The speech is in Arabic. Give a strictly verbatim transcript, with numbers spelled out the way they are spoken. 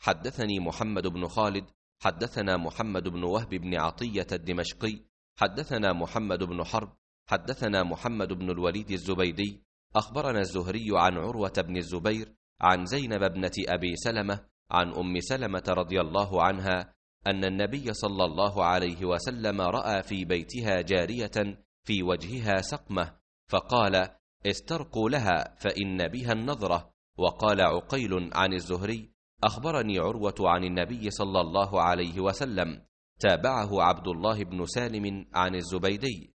حدثني محمد بن خالد حدثنا محمد بن وهب بن عطية الدمشقي حدثنا محمد بن حرب حدثنا محمد بن الوليد الزبيدي أخبرنا الزهري عن عروة بن الزبير عن زينب ابنة أبي سلمة عن أم سلمة رضي الله عنها أن النبي صلى الله عليه وسلم رأى في بيتها جارية في وجهها سقمة فقال: استرقوا لها فإن بها النظرة. وقال عقيل عن الزهري: أخبرني عروة عن النبي صلى الله عليه وسلم. تابعه عبد الله بن سالم عن الزبيدي.